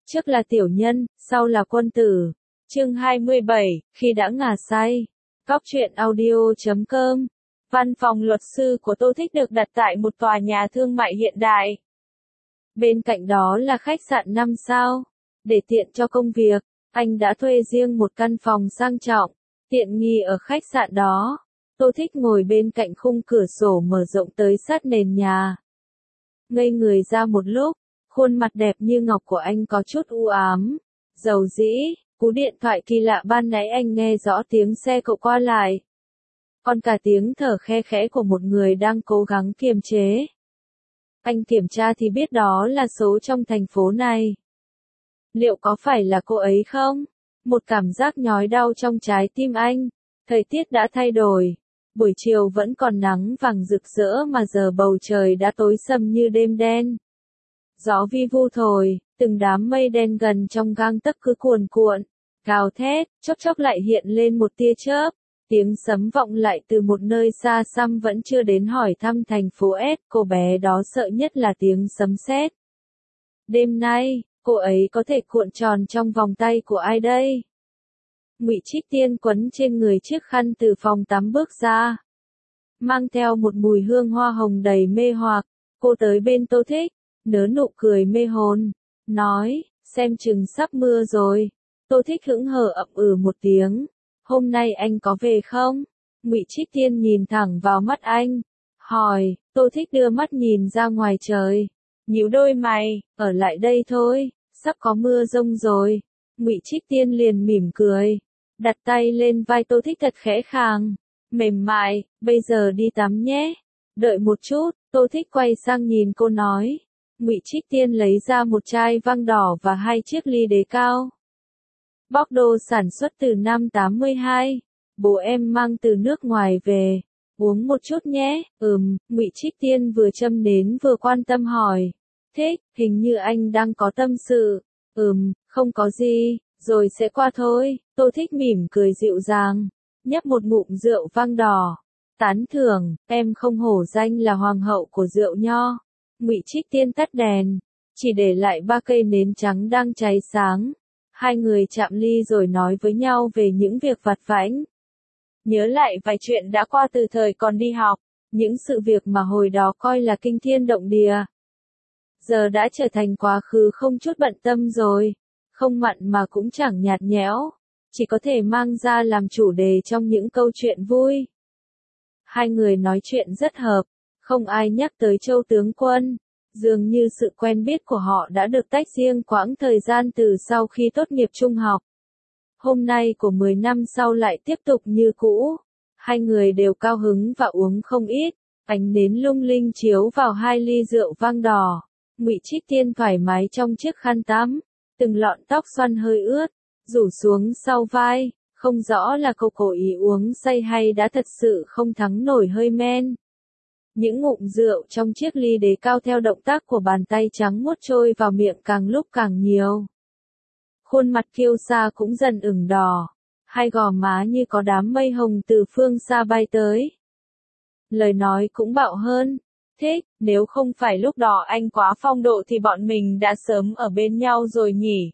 trước là tiểu nhân, sau là quân tử. Chương 27, khi đã ngà say. Góc truyện audio.com. Văn phòng luật sư của Tô Thích được đặt tại một tòa nhà thương mại hiện đại. Bên cạnh đó là khách sạn 5 sao. Để tiện cho công việc, anh đã thuê riêng một căn phòng sang trọng, tiện nghi ở khách sạn đó. Tô Thích ngồi bên cạnh khung cửa sổ mở rộng tới sát nền nhà. Ngây người ra một lúc, khuôn mặt đẹp như ngọc của anh có chút u ám, dầu dĩ. Cú điện thoại kỳ lạ ban nãy anh nghe rõ tiếng xe cộ qua lại. Còn cả tiếng thở khe khẽ của một người đang cố gắng kiềm chế. Anh kiểm tra thì biết đó là số trong thành phố này. Liệu có phải là cô ấy không? Một cảm giác nhói đau trong trái tim anh. Thời tiết đã thay đổi. Buổi chiều vẫn còn nắng vàng rực rỡ mà giờ bầu trời đã tối sầm như đêm đen. Gió vi vu thổi, từng đám mây đen gần trong gang tấc cứ cuồn cuộn, gào thét, chốc chốc lại hiện lên một tia chớp. Tiếng sấm vọng lại từ một nơi xa xăm vẫn chưa đến hỏi thăm thành phố S. Cô bé đó sợ nhất là tiếng sấm sét. Đêm nay, cô ấy có thể cuộn tròn trong vòng tay của ai đây? Ngụy Trích Tiên quấn trên người chiếc khăn từ phòng tắm bước ra, mang theo một mùi hương hoa hồng đầy mê hoặc. Cô tới bên Tô Thích, nở nụ cười mê hồn, nói, xem chừng sắp mưa rồi. Tô Thích hững hờ ậm một tiếng. Hôm nay anh có về không? Ngụy Trích Tiên nhìn thẳng vào mắt anh, hỏi. Tô Thích đưa mắt nhìn ra ngoài trời, nhíu đôi mày, ở lại đây thôi, sắp có mưa giông rồi. Ngụy Trích Tiên liền mỉm cười, đặt tay lên vai Tô Thích thật khẽ khàng, mềm mại, bây giờ đi tắm nhé. Đợi một chút, Tô Thích quay sang nhìn cô nói. Ngụy Trích Tiên lấy ra một chai vang đỏ và 2 chiếc ly đế cao. Bordeaux sản xuất từ năm 82, bố em mang từ nước ngoài về, uống một chút nhé. Ngụy Trích Tiên vừa châm nến vừa quan tâm hỏi. Thích, hình như anh đang có tâm sự. Không có gì, rồi sẽ qua thôi. Tô Thích mỉm cười dịu dàng, nhấp một ngụm rượu vang đỏ. Tán thưởng, em không hổ danh là hoàng hậu của rượu nho. Ngụy Trích Tiên tắt đèn, chỉ để lại 3 cây nến trắng đang cháy sáng. Hai người chạm ly rồi nói với nhau về những việc vặt vãnh. Nhớ lại vài chuyện đã qua từ thời còn đi học, những sự việc mà hồi đó coi là kinh thiên động địa. Giờ đã trở thành quá khứ không chút bận tâm rồi, không mặn mà cũng chẳng nhạt nhẽo, chỉ có thể mang ra làm chủ đề trong những câu chuyện vui. Hai người nói chuyện rất hợp, không ai nhắc tới Châu tướng quân. Dường như sự quen biết của họ đã được tách riêng quãng thời gian từ sau khi tốt nghiệp trung học. Hôm nay của 10 năm sau lại tiếp tục như cũ. Hai người đều cao hứng và uống không ít. Ánh nến lung linh chiếu vào 2 ly rượu vang đỏ. Ngụy Trích Tiên thoải mái trong chiếc khăn tắm, từng lọn tóc xoăn hơi ướt, rủ xuống sau vai. Không rõ là cô cố ý uống say hay đã thật sự không thắng nổi hơi men. Những ngụm rượu trong chiếc ly đế cao theo động tác của bàn tay trắng muốt trôi vào miệng càng lúc càng nhiều. Khuôn mặt kiêu sa cũng dần ửng đỏ, hai gò má như có đám mây hồng từ phương xa bay tới. Lời nói cũng bạo hơn. Thích, nếu không phải lúc đó anh quá phong độ thì bọn mình đã sớm ở bên nhau rồi nhỉ.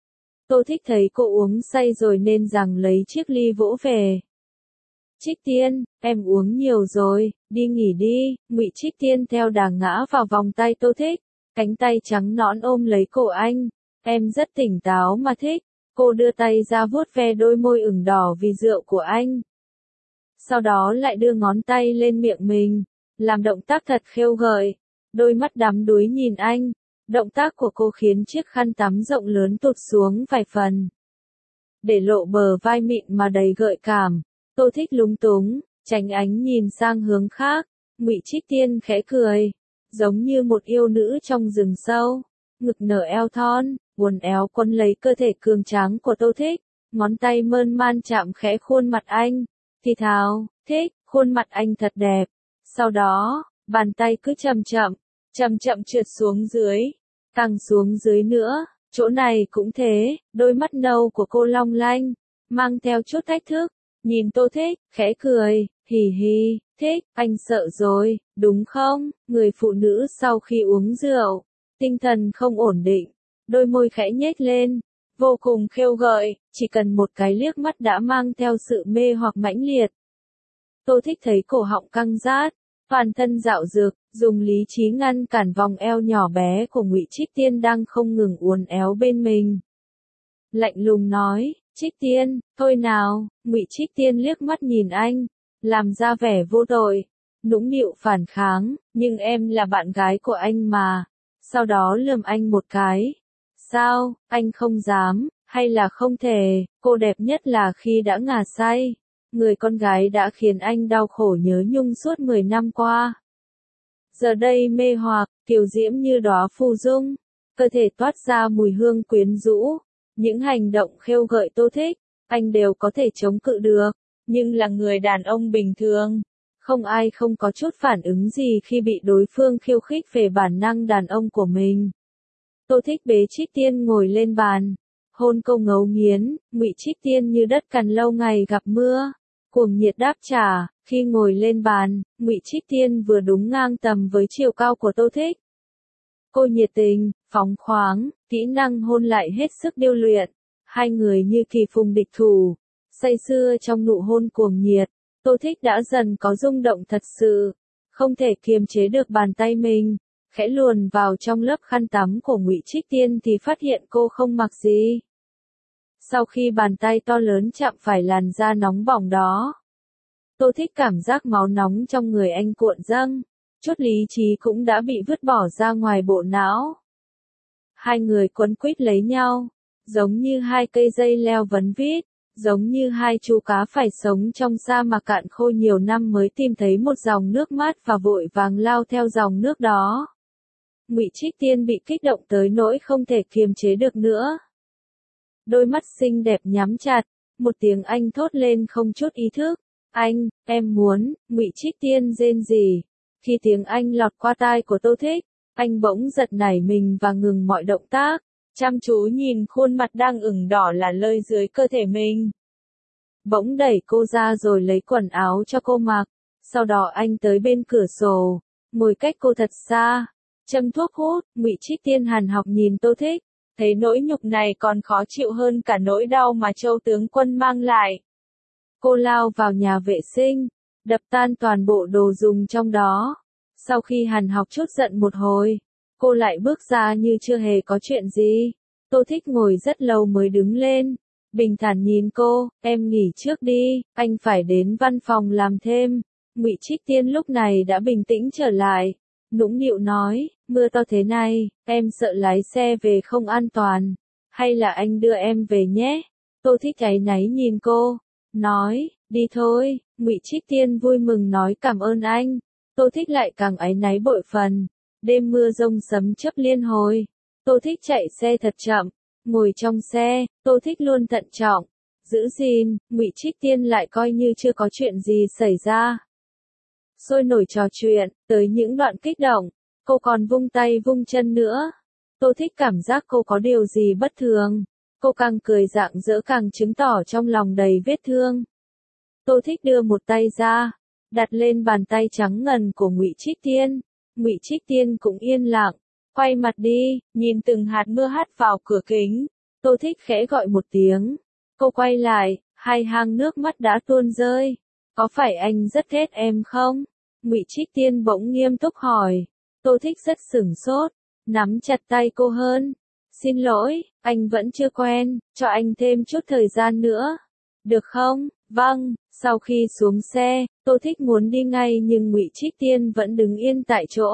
Tô Thích thấy cô uống say rồi nên rằng lấy chiếc ly vỗ về. Trích Tiên, em uống nhiều rồi, đi nghỉ đi. Ngụy Trích Tiên theo đà ngã vào vòng tay Tô Thích, cánh tay trắng nõn ôm lấy cổ anh. Em rất tỉnh táo mà Thích. Cô đưa tay ra vuốt ve đôi môi ửng đỏ vì rượu của anh. Sau đó lại đưa ngón tay lên miệng mình, làm động tác thật khêu gợi. Đôi mắt đắm đuối nhìn anh. Động tác của cô khiến chiếc khăn tắm rộng lớn tụt xuống vài phần, để lộ bờ vai mịn mà đầy gợi cảm. Tô Thích lúng túng, tránh ánh nhìn sang hướng khác. Ngụy Trích Tiên khẽ cười, giống như một yêu nữ trong rừng sâu, ngực nở eo thon, uốn éo quấn lấy cơ thể cường tráng của Tô Thích, ngón tay mơn man chạm khẽ khuôn mặt anh, thì thào, Thích, khuôn mặt anh thật đẹp. Sau đó, bàn tay cứ chậm chậm trượt xuống dưới, càng xuống dưới nữa, chỗ này cũng thế. Đôi mắt nâu của cô long lanh, mang theo chút thách thức. Nhìn Tô Thích, khẽ cười, hì hì. Thích, anh sợ rồi, đúng không? Người phụ nữ sau khi uống rượu, tinh thần không ổn định, đôi môi khẽ nhếch lên, vô cùng khêu gợi, chỉ cần một cái liếc mắt đã mang theo sự mê hoặc mãnh liệt. Tô Thích thấy cổ họng căng rát, toàn thân dạo dược, dùng lý trí ngăn cản vòng eo nhỏ bé của Ngụy Trích Tiên đang không ngừng uốn éo bên mình. Lạnh lùng nói, Trích Tiên, thôi nào. Ngụy Trích Tiên liếc mắt nhìn anh, làm ra vẻ vô tội, nũng nịu phản kháng, nhưng em là bạn gái của anh mà. Sau đó lườm anh một cái. Sao, anh không dám, hay là không thể, cô đẹp nhất là khi đã ngà say. Người con gái đã khiến anh đau khổ nhớ nhung suốt 10 năm qua. Giờ đây mê hoặc, kiều diễm như đóa phù dung, cơ thể toát ra mùi hương quyến rũ. Những hành động khêu gợi Tô Thích, anh đều có thể chống cự được, nhưng là người đàn ông bình thường. Không ai không có chút phản ứng gì khi bị đối phương khiêu khích về bản năng đàn ông của mình. Tô Thích bế Trích Tiên ngồi lên bàn, hôn câu ngấu nghiến, Ngụy Trích Tiên như đất cằn lâu ngày gặp mưa, cuồng nhiệt đáp trả. Khi ngồi lên bàn, Ngụy Trích Tiên vừa đúng ngang tầm với chiều cao của Tô Thích. Cô nhiệt tình, phóng khoáng, kỹ năng hôn lại hết sức điêu luyện, hai người như kỳ phùng địch thủ, say sưa trong nụ hôn cuồng nhiệt. Tô Thích đã dần có rung động thật sự, không thể kiềm chế được bàn tay mình, khẽ luồn vào trong lớp khăn tắm của Ngụy Trích Tiên thì phát hiện cô không mặc gì. Sau khi bàn tay to lớn chạm phải làn da nóng bỏng đó, Tô Thích cảm giác máu nóng trong người anh cuộn dâng, chút lý trí cũng đã bị vứt bỏ ra ngoài bộ não. Hai người quấn quýt lấy nhau, giống như hai cây dây leo vấn vít, giống như hai chú cá phải sống trong sa mạc cạn khô nhiều năm mới tìm thấy một dòng nước mát và vội vàng lao theo dòng nước đó. Ngụy Trích Tiên bị kích động tới nỗi không thể kiềm chế được nữa. Đôi mắt xinh đẹp nhắm chặt, một tiếng anh thốt lên không chút ý thức. Anh, em muốn, Ngụy Trích Tiên rên rỉ. Khi tiếng anh lọt qua tai của Tô Thích, anh bỗng giật nảy mình và ngừng mọi động tác, chăm chú nhìn khuôn mặt đang ửng đỏ là lơi dưới cơ thể mình. Bỗng đẩy cô ra rồi lấy quần áo cho cô mặc, sau đó anh tới bên cửa sổ, ngồi cách cô thật xa, châm thuốc hút. Ngụy Trích Tiên hàn học nhìn Tô Thích, thấy nỗi nhục này còn khó chịu hơn cả nỗi đau mà Châu tướng quân mang lại. Cô lao vào nhà vệ sinh, đập tan toàn bộ đồ dùng trong đó. Sau khi hàn học chút giận một hồi, cô lại bước ra như chưa hề có chuyện gì. Tô Thích ngồi rất lâu mới đứng lên, bình thản nhìn cô, em nghỉ trước đi, anh phải đến văn phòng làm thêm. Ngụy Trích Tiên lúc này đã bình tĩnh trở lại, nũng nịu nói, mưa to thế này, em sợ lái xe về không an toàn, hay là anh đưa em về nhé. Tô Thích áy náy nhìn cô, nói, đi thôi. Ngụy Trích Tiên vui mừng nói cảm ơn anh. Tô Thích lại càng áy náy bội phần. Đêm mưa rông sấm chớp liên hồi. Tô Thích chạy xe thật chậm, ngồi trong xe, Tô Thích luôn thận trọng, giữ gìn. Ngụy Trích Tiên lại coi như chưa có chuyện gì xảy ra. Sôi nổi trò chuyện, tới những đoạn kích động, cô còn vung tay vung chân nữa. Tô Thích cảm giác cô có điều gì bất thường. Cô càng cười rạng rỡ càng chứng tỏ trong lòng đầy vết thương. Tô Thích đưa một tay ra, đặt lên bàn tay trắng ngần của Ngụy Trích Tiên. Ngụy Trích Tiên cũng yên lặng, quay mặt đi, nhìn từng hạt mưa hắt vào cửa kính. Tô Thích khẽ gọi một tiếng. Cô quay lại, hai hàng nước mắt đã tuôn rơi. Có phải anh rất ghét em không? Ngụy Trích Tiên bỗng nghiêm túc hỏi. Tô Thích rất sửng sốt, nắm chặt tay cô hơn. Xin lỗi, anh vẫn chưa quen, cho anh thêm chút thời gian nữa. Được không? Vâng. Sau khi xuống xe, Tô Thích muốn đi ngay nhưng Ngụy Trích Tiên vẫn đứng yên tại chỗ.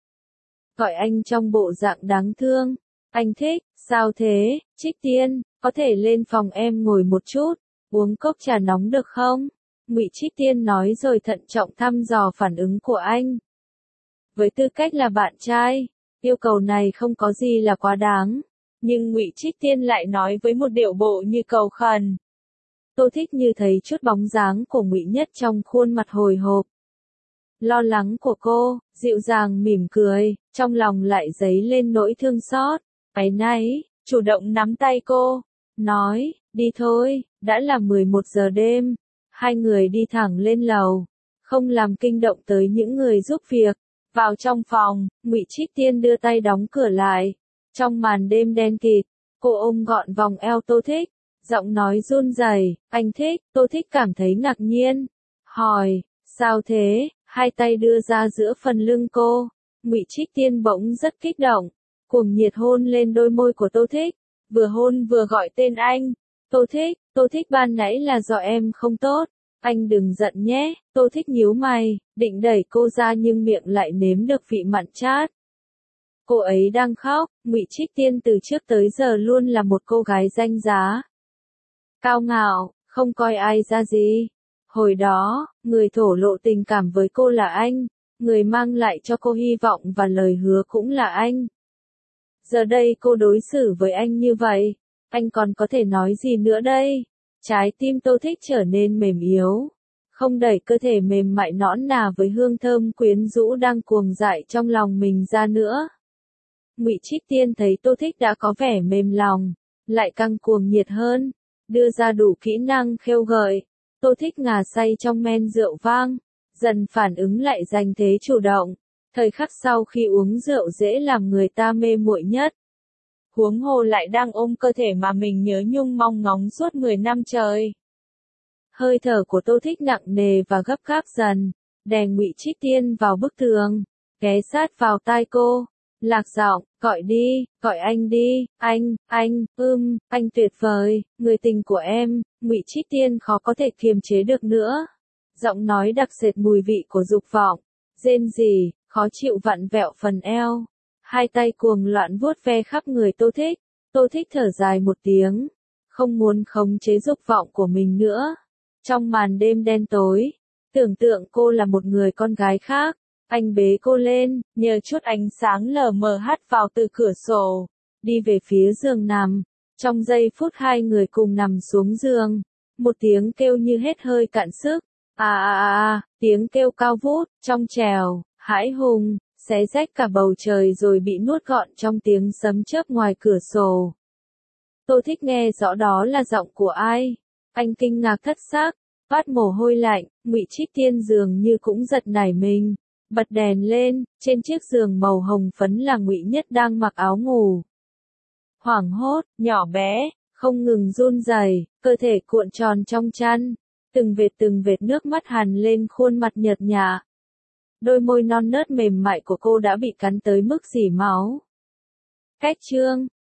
Gọi anh trong bộ dạng đáng thương. Anh Thích, sao thế? Trích Tiên, có thể lên phòng em ngồi một chút, uống cốc trà nóng được không? Ngụy Trích Tiên nói rồi thận trọng thăm dò phản ứng của anh. Với tư cách là bạn trai, yêu cầu này không có gì là quá đáng, nhưng Ngụy Trích Tiên lại nói với một điệu bộ như cầu khẩn. Tô Thích như thấy chút bóng dáng của Ngụy Nhất trong khuôn mặt hồi hộp, lo lắng của cô, dịu dàng mỉm cười, trong lòng lại dấy lên nỗi thương xót, áy náy, chủ động nắm tay cô, nói, đi thôi. Đã là 11 giờ đêm, hai người đi thẳng lên lầu, không làm kinh động tới những người giúp việc. Vào trong phòng, Ngụy Trích Tiên đưa tay đóng cửa lại. Trong màn đêm đen kịt, cô ôm gọn vòng eo Tô Thích, giọng nói run rẩy, anh thích. Tô Thích cảm thấy ngạc nhiên, hỏi, sao thế? Hai tay đưa ra giữa phần lưng cô. Ngụy Trích Tiên bỗng rất kích động, cuồng nhiệt hôn lên đôi môi của Tô Thích, vừa hôn vừa gọi tên anh. Tô Thích ban nãy là do em không tốt, anh đừng giận nhé. Tô Thích nhíu mày, định đẩy cô ra nhưng miệng lại nếm được vị mặn chát. Cô ấy đang khóc. Ngụy Trích Tiên từ trước tới giờ luôn là một cô gái danh giá, cao ngạo, không coi ai ra gì. Hồi đó, người thổ lộ tình cảm với cô là anh, người mang lại cho cô hy vọng và lời hứa cũng là anh. Giờ đây cô đối xử với anh như vậy, anh còn có thể nói gì nữa đây? Trái tim Tô Thích trở nên mềm yếu, không đẩy cơ thể mềm mại nõn nà với hương thơm quyến rũ đang cuồng dại trong lòng mình ra nữa. Ngụy Trích Tiên thấy Tô Thích đã có vẻ mềm lòng, lại càng cuồng nhiệt hơn, đưa ra đủ kỹ năng khêu gợi. Tô Thích ngà say trong men rượu vang, dần phản ứng lại giành thế chủ động. Thời khắc sau khi uống rượu dễ làm người ta mê muội nhất. Huống hồ lại đang ôm cơ thể mà mình nhớ nhung mong ngóng suốt 10 năm trời. Hơi thở của Tô Thích nặng nề và gấp gáp dần, đè Ngụy Trích Tiên vào bức tường, ghé sát vào tai cô, lạc giọng, gọi đi, gọi anh đi, anh, anh tuyệt vời, người tình của em. Ngụy Trích Tiên khó có thể kiềm chế được nữa. Giọng nói đặc sệt mùi vị của dục vọng, rên rỉ, khó chịu vặn vẹo phần eo. Hai tay cuồng loạn vuốt ve khắp người Tô Thích. Tô Thích thở dài một tiếng, không muốn khống chế dục vọng của mình nữa. Trong màn đêm đen tối, tưởng tượng cô là một người con gái khác. Anh bế cô lên, nhờ chút ánh sáng lờ mờ hắt vào từ cửa sổ, đi về phía giường nằm. Trong giây phút hai người cùng nằm xuống giường, một tiếng kêu như hết hơi cạn sức. Tiếng kêu cao vút, trong trèo, hãi hùng, xé rách cả bầu trời rồi bị nuốt gọn trong tiếng sấm chớp ngoài cửa sổ. Tô Thích nghe rõ đó là giọng của ai. Anh kinh ngạc thất xác, toát mồ hôi lạnh. Ngụy Trích Tiên dường như cũng giật nảy mình, bật đèn lên. Trên chiếc giường màu hồng phấn là Ngụy Nhất đang mặc áo ngủ. Hoảng hốt, nhỏ bé, không ngừng run rẩy, cơ thể cuộn tròn trong chăn, từng vệt nước mắt hằn lên khuôn mặt nhợt nhạt. Đôi môi non nớt mềm mại của cô đã bị cắn tới mức rỉ máu. Cách chương